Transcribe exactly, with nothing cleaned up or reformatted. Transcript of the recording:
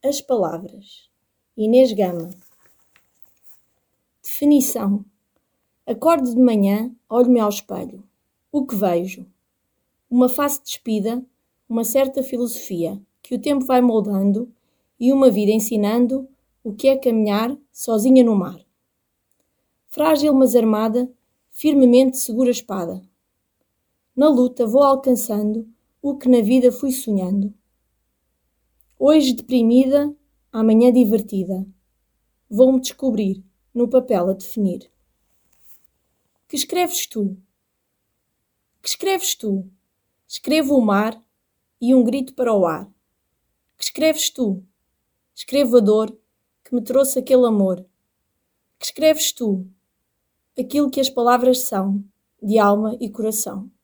As palavras. Inês Gama. Definição. Acordo de manhã, olho-me ao espelho. O que vejo? Uma face despida, uma certa filosofia que o tempo vai moldando e uma vida ensinando o que é caminhar sozinha no mar. Frágil mas armada, firmemente segura a espada. Na luta vou alcançando o que na vida fui sonhando. Hoje deprimida, amanhã divertida. Vou-me descobrir no papel a definir. Que escreves tu? Que escreves tu? Escrevo o mar e um grito para o ar. Que escreves tu? Escrevo a dor que me trouxe aquele amor. Que escreves tu? Aquilo que as palavras são, de alma e coração.